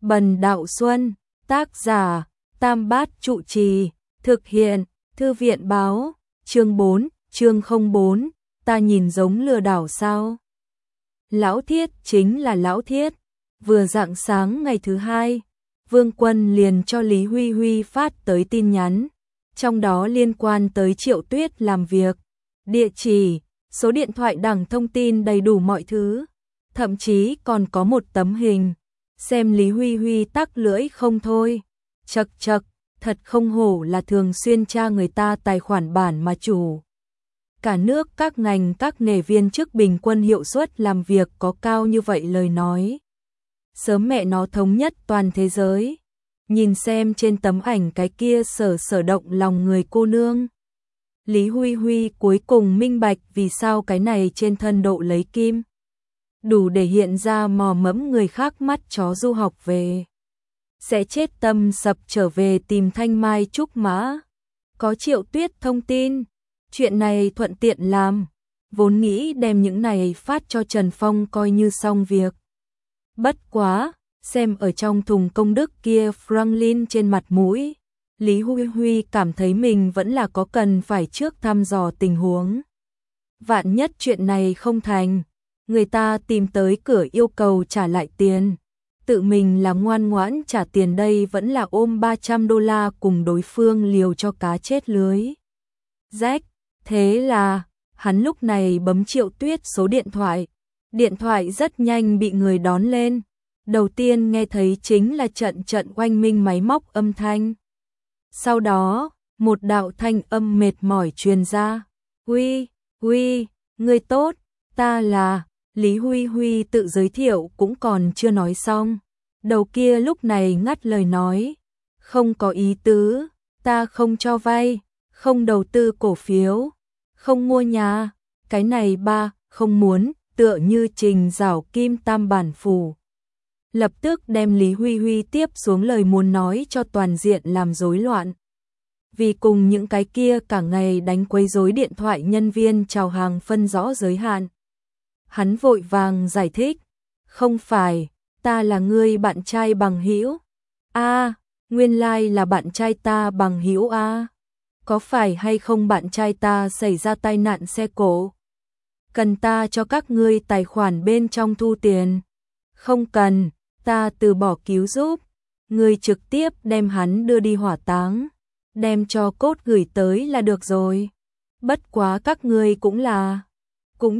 Bần Đạo Xuân, tác giả, Tam Bát Trụ Trì, thực hiện, Thư viện báo, chương 4, chương 04, ta nhìn giống lừa đảo sao? Lão Thiết chính là Lão Thiết, vừa rạng sáng ngày thứ hai, Vương Quân liền cho Lý Huy Huy phát tới tin nhắn, trong đó liên quan tới Triệu Tuyết làm việc, địa chỉ, số điện thoại đẳng thông tin đầy đủ mọi thứ, thậm chí còn có một tấm hình. Xem Lý Huy Huy tắc lưỡi không thôi, chậc chậc, thật không hổ là thường xuyên tra người ta tài khoản bản mà chủ. Cả nước các ngành các nghề viên chức bình quân hiệu suất làm việc có cao như vậy lời nói. Sớm mẹ nó thống nhất toàn thế giới. Nhìn xem trên tấm ảnh cái kia sở động lòng người cô nương. Lý Huy Huy cuối cùng minh bạch vì sao cái này trên thân độ lấy kim. Đủ để hiện ra mò mẫm người khác mắt chó du học về. Sẽ chết tâm sập trở về tìm Thanh Mai Trúc Mã. Có Triệu Tuyết thông tin. Chuyện này thuận tiện làm. Vốn nghĩ đem những này phát cho Trần Phong coi như xong việc. Bất quá, xem ở trong thùng công đức kia Franklin trên mặt mũi. Lý Huy Huy cảm thấy mình vẫn là có cần phải trước thăm dò tình huống. Vạn nhất chuyện này không thành. Người ta tìm tới cửa yêu cầu trả lại tiền. Tự mình là ngoan ngoãn trả tiền đây vẫn là ôm $300 cùng đối phương liều cho cá chết lưới. Rách, thế là, hắn lúc này bấm Triệu Tuyết số điện thoại. Điện thoại rất nhanh bị người đón lên. Đầu tiên nghe thấy chính là trận oanh minh máy móc âm thanh. Sau đó, một đạo thanh âm mệt mỏi truyền ra. Huy, người tốt, ta là... Lý Huy Huy tự giới thiệu cũng còn chưa nói xong. Đầu kia lúc này ngắt lời nói. Không có ý tứ, ta không cho vay, không đầu tư cổ phiếu, không mua nhà. Cái này ba, không muốn, tựa như Trình Giảo Kim tam bản phủ. Lập tức đem Lý Huy Huy tiếp xuống lời muốn nói cho toàn diện làm rối loạn. Vì cùng những cái kia cả ngày đánh quấy rối điện thoại nhân viên chào hàng phân rõ giới hạn. Hắn vội vàng giải thích, không phải, ta là người bạn trai bằng hữu. Nguyên lai là bạn trai ta bằng hữu a. Có phải hay không bạn trai ta xảy ra tai nạn xe cộ? Cần ta cho các ngươi tài khoản bên trong thu tiền? Không cần, ta từ bỏ cứu giúp. Ngươi trực tiếp đem hắn đưa đi hỏa táng, đem cho cốt gửi tới là được rồi. Bất quá các ngươi cũng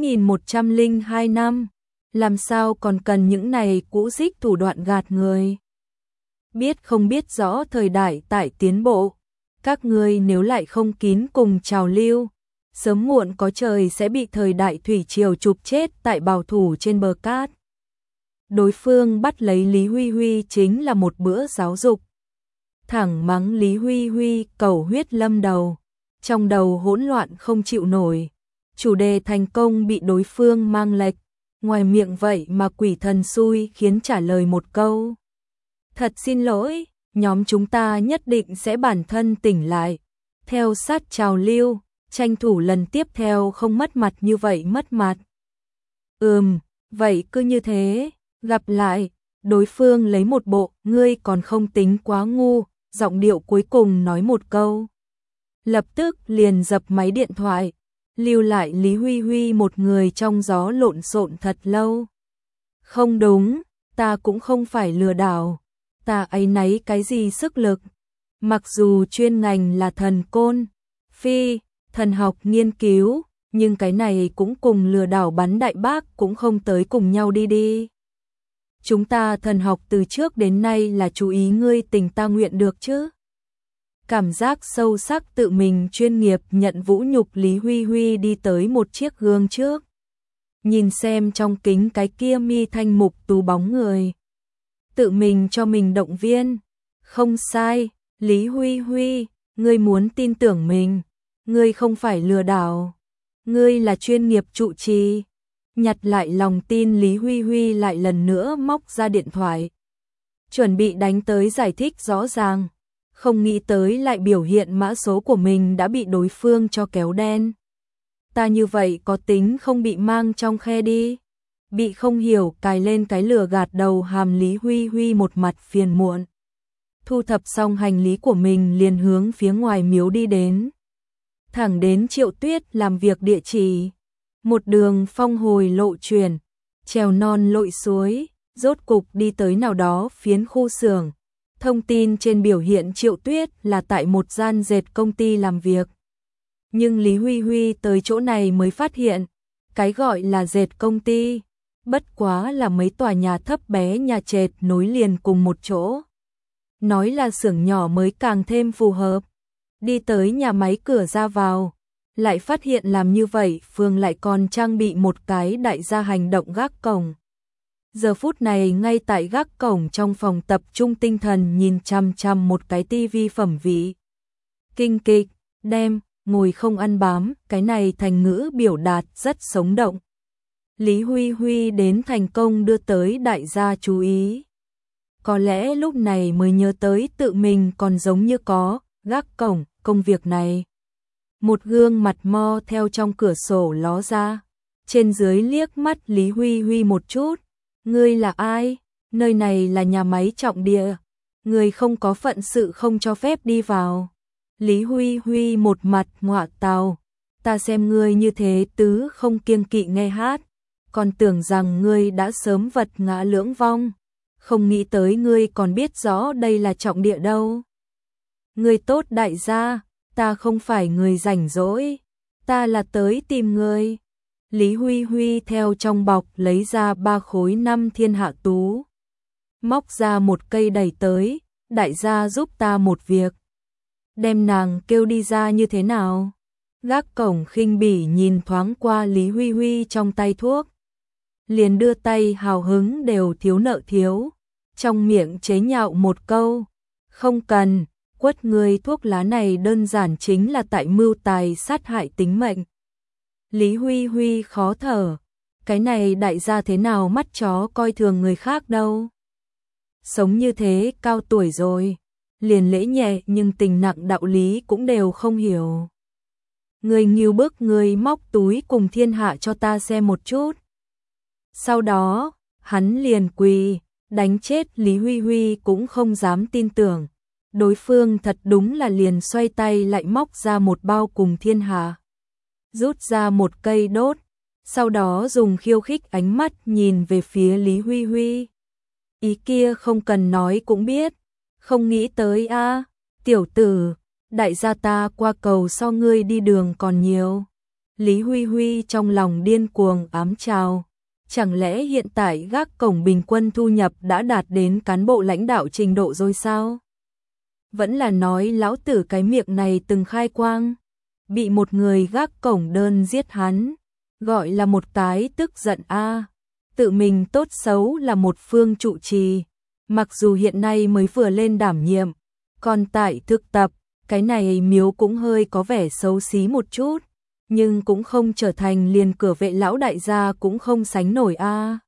9.102 năm, làm sao còn cần những này cũ dích thủ đoạn gạt người. Biết không biết rõ thời đại tại tiến bộ, các ngươi nếu lại không kín cùng trào lưu, sớm muộn có trời sẽ bị thời đại thủy triều chụp chết tại bảo thủ trên bờ cát. Đối phương bắt lấy Lý Huy Huy chính là một bữa giáo dục. Thẳng mắng Lý Huy Huy cầu huyết lâm đầu, trong đầu hỗn loạn không chịu nổi. Chủ đề thành công bị đối phương mang lệch, ngoài miệng vậy mà quỷ thần xui khiến trả lời một câu. Thật xin lỗi, nhóm chúng ta nhất định sẽ bản thân tỉnh lại. Theo sát trào lưu, tranh thủ lần tiếp theo không mất mặt như vậy mất mặt. Vậy cứ như thế, gặp lại, đối phương lấy một bộ, ngươi còn không tính quá ngu, giọng điệu cuối cùng nói một câu. Lập tức liền dập máy điện thoại. Lưu lại Lý Huy Huy một người trong gió lộn xộn thật lâu. Không đúng, ta cũng không phải lừa đảo, ta áy náy cái gì sức lực. Mặc dù chuyên ngành là thần côn, phi, thần học nghiên cứu, nhưng cái này cũng cùng lừa đảo bắn đại bác cũng không tới cùng nhau đi. Chúng ta thần học từ trước đến nay là chú ý ngươi tình ta nguyện được chứ. Cảm giác sâu sắc tự mình chuyên nghiệp nhận vũ nhục Lý Huy Huy đi tới một chiếc gương trước. Nhìn xem trong kính cái kia mi thanh mục tú bóng người. Tự mình cho mình động viên. Không sai, Lý Huy Huy, ngươi muốn tin tưởng mình. Ngươi không phải lừa đảo. Ngươi là chuyên nghiệp trụ trì. Nhặt lại lòng tin Lý Huy Huy lại lần nữa móc ra điện thoại. Chuẩn bị đánh tới giải thích rõ ràng. Không nghĩ tới lại biểu hiện mã số của mình đã bị đối phương cho kéo đen. Ta như vậy có tính không bị mang trong khe đi. Bị không hiểu cài lên cái lừa gạt đầu hàm Lý Huy Huy một mặt phiền muộn. Thu thập xong hành lý của mình liền hướng phía ngoài miếu đi đến. Thẳng đến Triệu Tuyết làm việc địa chỉ. Một đường phong hồi lộ chuyển, trèo non lội suối, rốt cục đi tới nào đó phiến khu xưởng. Thông tin trên biểu hiện Triệu Tuyết là tại một gian dệt công ty làm việc. Nhưng Lý Huy Huy tới chỗ này mới phát hiện, cái gọi là dệt công ty, bất quá là mấy tòa nhà thấp bé nhà trệt nối liền cùng một chỗ. Nói là xưởng nhỏ mới càng thêm phù hợp. Đi tới nhà máy cửa ra vào, lại phát hiện làm như vậy Phương lại còn trang bị một cái đại gia hành động gác cổng. Giờ phút này ngay tại gác cổng trong phòng tập trung tinh thần nhìn chằm chằm một cái tivi phẩm vị. Kinh kịch, đem, ngồi không ăn bám, cái này thành ngữ biểu đạt rất sống động. Lý Huy Huy đến thành công đưa tới đại gia chú ý. Có lẽ lúc này mới nhớ tới tự mình còn giống như có gác cổng công việc này. Một gương mặt mo theo trong cửa sổ ló ra, trên dưới liếc mắt Lý Huy Huy một chút. Ngươi là ai? Nơi này là nhà máy trọng địa, người không có phận sự không cho phép đi vào. Lý Huy Huy một mặt ngọa tào, ta xem ngươi như thế tứ không kiêng kỵ nghe hát, còn tưởng rằng ngươi đã sớm vật ngã lưỡng vong, không nghĩ tới ngươi còn biết rõ đây là trọng địa đâu. Ngươi tốt đại gia, ta không phải người rảnh rỗi, ta là tới tìm ngươi. Lý Huy Huy theo trong bọc lấy ra 3 khối 5 thiên hạ tú. Móc ra một cây đẩy tới, đại gia giúp ta một việc. Đem nàng kêu đi ra như thế nào? Gác cổng khinh bỉ nhìn thoáng qua Lý Huy Huy trong tay thuốc. Liền đưa tay hào hứng đều thiếu nợ thiếu. Trong miệng chế nhạo một câu. Không cần, quất người thuốc lá này đơn giản chính là tại mưu tài sát hại tính mệnh. Lý Huy Huy khó thở, cái này đại gia thế nào mắt chó coi thường người khác đâu. Sống như thế cao tuổi rồi, liền lễ nhẹ nhưng tình nặng đạo lý cũng đều không hiểu. Người nghiêu bức người móc túi cùng thiên hạ cho ta xem một chút. Sau đó, hắn liền quỳ, đánh chết Lý Huy Huy cũng không dám tin tưởng. Đối phương thật đúng là liền xoay tay lại móc ra một bao cùng thiên hạ. Rút ra một cây đốt, sau đó dùng khiêu khích ánh mắt nhìn về phía Lý Huy Huy. Ý kia không cần nói cũng biết, không nghĩ tới a, tiểu tử, đại gia ta qua cầu so ngươi đi đường còn nhiều. Lý Huy Huy trong lòng điên cuồng ám trào, chẳng lẽ hiện tại gác cổng bình quân thu nhập đã đạt đến cán bộ lãnh đạo trình độ rồi sao? Vẫn là nói lão tử cái miệng này từng khai quang. Bị một người gác cổng đơn giết hắn, gọi là một cái tức giận a. Tự mình tốt xấu là một phương trụ trì, mặc dù hiện nay mới vừa lên đảm nhiệm, còn tại thực tập, cái này miếu cũng hơi có vẻ xấu xí một chút, nhưng cũng không trở thành liền cửa vệ lão đại gia cũng không sánh nổi a.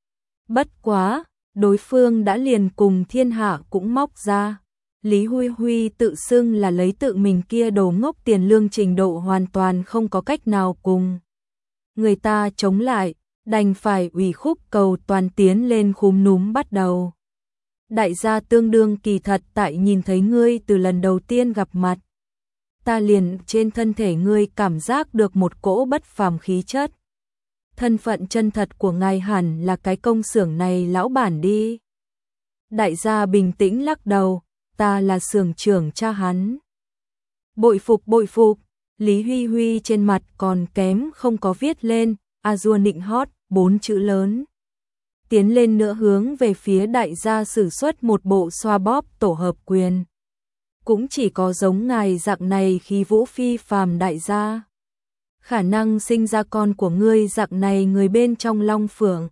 Bất quá, đối phương đã liền cùng thiên hạ cũng móc ra. Lý Huy Huy tự xưng là lấy tự mình kia đồ ngốc tiền lương trình độ hoàn toàn không có cách nào cùng người ta chống lại, đành phải ủy khúc cầu toàn tiến lên khúm núm bắt đầu. Đại gia tương đương kỳ thật tại nhìn thấy ngươi từ lần đầu tiên gặp mặt. Ta liền trên thân thể ngươi cảm giác được một cỗ bất phàm khí chất. Thân phận chân thật của ngài hẳn là cái công xưởng này lão bản đi. Đại gia bình tĩnh lắc đầu. Ta là xưởng trưởng cha hắn. Bội phục, Lý Huy Huy trên mặt còn kém không có viết lên, Azure nịnh hót, 4 chữ lớn. Tiến lên nữa hướng về phía đại gia sử xuất một bộ xoa bóp tổ hợp quyền. Cũng chỉ có giống ngài dạng này khi vũ phi phàm đại gia. Khả năng sinh ra con của ngươi dạng này người bên trong long phượng.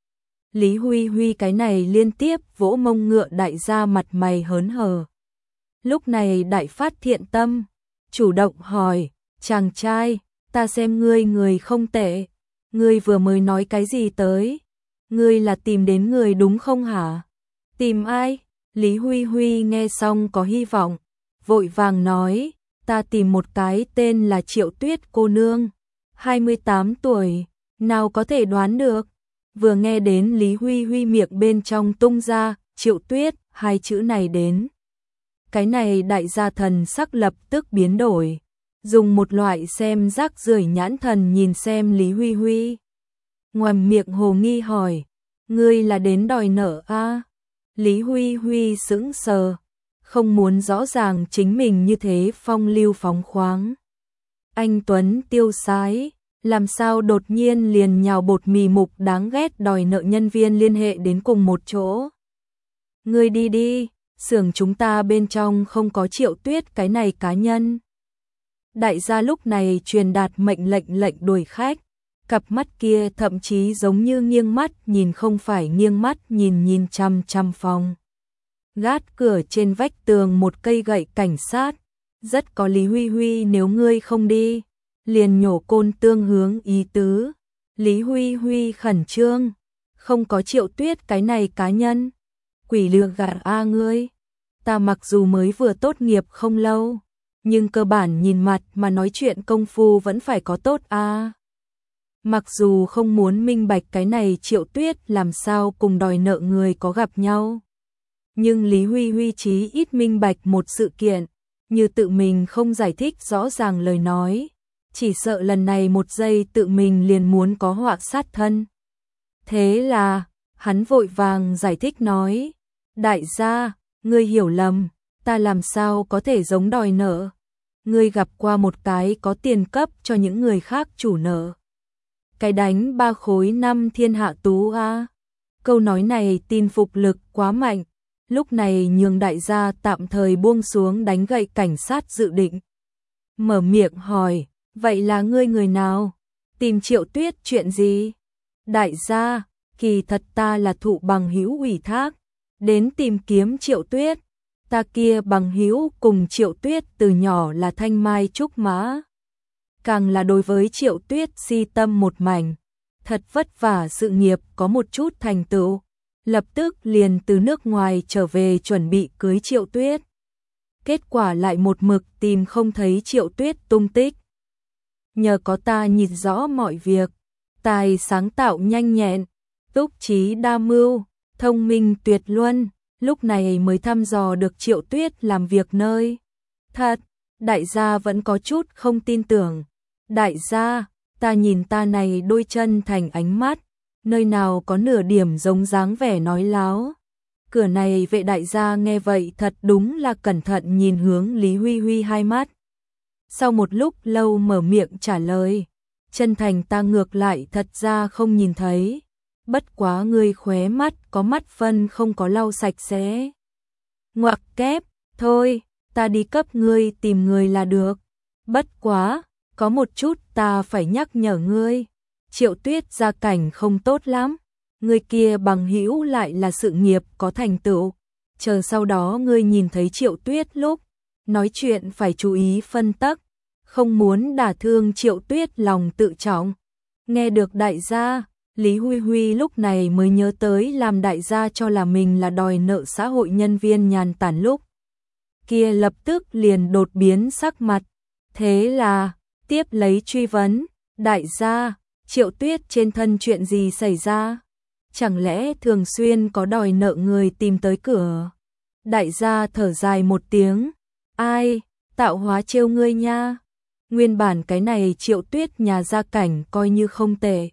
Lý Huy Huy cái này liên tiếp vỗ mông ngựa đại gia mặt mày hớn hở. Lúc này đại phát thiện tâm, chủ động hỏi, chàng trai, ta xem ngươi người không tệ, ngươi vừa mới nói cái gì tới, ngươi là tìm đến người đúng không hả? Tìm ai? Lý Huy Huy nghe xong có hy vọng, vội vàng nói, ta tìm một cái tên là Triệu Tuyết cô nương, 28 tuổi, nào có thể đoán được. vừa nghe đến Lý Huy Huy miệng bên trong tung ra, Triệu Tuyết, hai chữ này đến. Cái này đại gia thần sắc lập tức biến đổi, dùng một loại xem rác rưởi nhãn thần nhìn xem Lý Huy Huy. Ngoằm miệng hồ nghi hỏi, ngươi là đến đòi nợ a? Lý Huy Huy sững sờ, không muốn rõ ràng chính mình như thế phong lưu phóng khoáng. Anh Tuấn tiêu sái, làm sao đột nhiên liền nhào bột mì mục đáng ghét đòi nợ nhân viên liên hệ đến cùng một chỗ. Ngươi đi đi, xưởng chúng ta bên trong không có Triệu Tuyết cái này cá nhân. Đại gia lúc này truyền đạt mệnh lệnh đuổi khách, cặp mắt kia thậm chí giống như nghiêng mắt nhìn không phải nghiêng mắt nhìn chằm chằm phòng. Gác cửa trên vách tường một cây gậy cảnh sát, rất có Lý Huy Huy nếu ngươi không đi, liền nhổ côn tương hướng ý tứ. Lý Huy Huy khẩn trương, không có Triệu Tuyết cái này cá nhân. Quỷ lừa gạt a ngươi, ta mặc dù mới vừa tốt nghiệp không lâu, nhưng cơ bản nhìn mặt mà nói chuyện công phu vẫn phải có tốt a. Mặc dù không muốn minh bạch cái này Triệu Tuyết làm sao cùng đòi nợ người có gặp nhau, nhưng Lý Huy Huy chí ít minh bạch một sự kiện, như tự mình không giải thích rõ ràng lời nói, chỉ sợ lần này một giây tự mình liền muốn có họa sát thân. Thế là, hắn vội vàng giải thích nói, đại gia, ngươi hiểu lầm, ta làm sao có thể giống đòi nợ. Ngươi gặp qua một cái có tiền cấp cho những người khác chủ nợ. Cái đánh 3 khối 5 thiên hạ tú a. Câu nói này tin phục lực quá mạnh, lúc này nhường đại gia tạm thời buông xuống đánh gậy cảnh sát dự định. Mở miệng hỏi, vậy là ngươi người nào? Tìm Triệu Tuyết chuyện gì? Đại gia, kỳ thật ta là thụ bằng hữu ủy thác, đến tìm kiếm Triệu Tuyết. Ta kia bằng hữu cùng Triệu Tuyết từ nhỏ là thanh mai trúc mã. Càng là đối với Triệu Tuyết si tâm một mảnh, thật vất vả sự nghiệp có một chút thành tựu, lập tức liền từ nước ngoài trở về chuẩn bị cưới Triệu Tuyết. Kết quả lại một mực tìm không thấy Triệu Tuyết tung tích. Nhờ có ta nhìn rõ mọi việc, tài sáng tạo nhanh nhẹn, túc trí đa mưu, thông minh tuyệt luân, lúc này mới thăm dò được Triệu Tuyết làm việc nơi. Thật, đại gia vẫn có chút không tin tưởng. Đại gia, ta nhìn ta này đôi chân thành ánh mắt, nơi nào có nửa điểm giống dáng vẻ nói láo. Cửa này vệ đại gia nghe vậy thật đúng là cẩn thận nhìn hướng Lý Huy Huy hai mắt. Sau một lúc lâu mở miệng trả lời, chân thành ta ngược lại thật ra không nhìn thấy. Bất quá ngươi khóe mắt có mắt phân không có lau sạch sẽ. Ngoặc kép, thôi, ta đi cấp ngươi tìm người là được. Bất quá, có một chút ta phải nhắc nhở ngươi. Triệu Tuyết gia cảnh không tốt lắm. Ngươi kia bằng hữu lại là sự nghiệp có thành tựu. Chờ sau đó ngươi nhìn thấy Triệu Tuyết lúc nói chuyện phải chú ý phân tắc, không muốn đả thương Triệu Tuyết lòng tự trọng. Nghe được đại gia, Lý Huy Huy lúc này mới nhớ tới làm đại gia cho là mình là đòi nợ xã hội nhân viên nhàn tản lúc. Kia lập tức liền đột biến sắc mặt. Thế là, tiếp lấy truy vấn, đại gia, Triệu Tuyết trên thân chuyện gì xảy ra? Chẳng lẽ thường xuyên có đòi nợ người tìm tới cửa? Đại gia thở dài một tiếng, ai, tạo hóa trêu ngươi nha. Nguyên bản cái này Triệu Tuyết nhà gia cảnh coi như không tệ.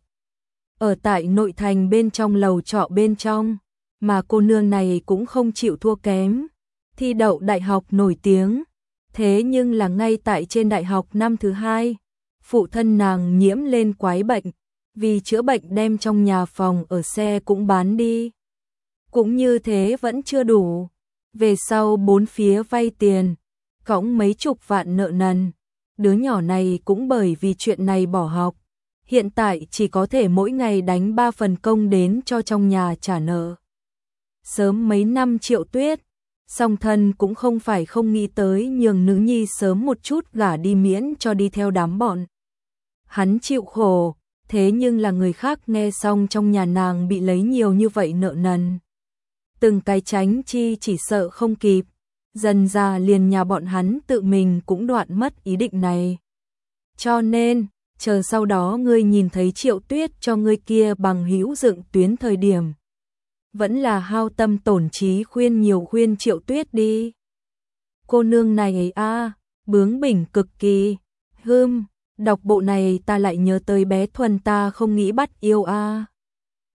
Ở tại nội thành bên trong lầu trọ bên trong, mà cô nương này cũng không chịu thua kém. Thi đậu đại học nổi tiếng, thế nhưng là ngay tại trên đại học năm thứ 2, phụ thân nàng nhiễm lên quái bệnh, vì chữa bệnh đem trong nhà phòng ở xe cũng bán đi. Cũng như thế vẫn chưa đủ, về sau bốn phía vay tiền, cõng mấy chục vạn nợ nần. Đứa nhỏ này cũng bởi vì chuyện này bỏ học, hiện tại chỉ có thể mỗi ngày đánh 3 phần công đến cho trong nhà trả nợ. Sớm mấy năm Triệu Tuyết, song thân cũng không phải không nghĩ tới nhường nữ nhi sớm một chút gả đi miễn cho đi theo đám bọn. Hắn chịu khổ, thế nhưng là người khác nghe xong trong nhà nàng bị lấy nhiều như vậy nợ nần. Từng cái tránh chi chỉ sợ không kịp, dần ra liền nhà bọn hắn tự mình cũng đoạn mất ý định này. Cho nên, chờ sau đó ngươi nhìn thấy Triệu Tuyết cho ngươi kia bằng hữu dựng tuyến thời điểm. Vẫn là hao tâm tổn trí khuyên Triệu Tuyết đi. Cô nương này bướng bỉnh cực kỳ. Đọc bộ này ta lại nhớ tới bé Thuần ta không nghĩ bắt yêu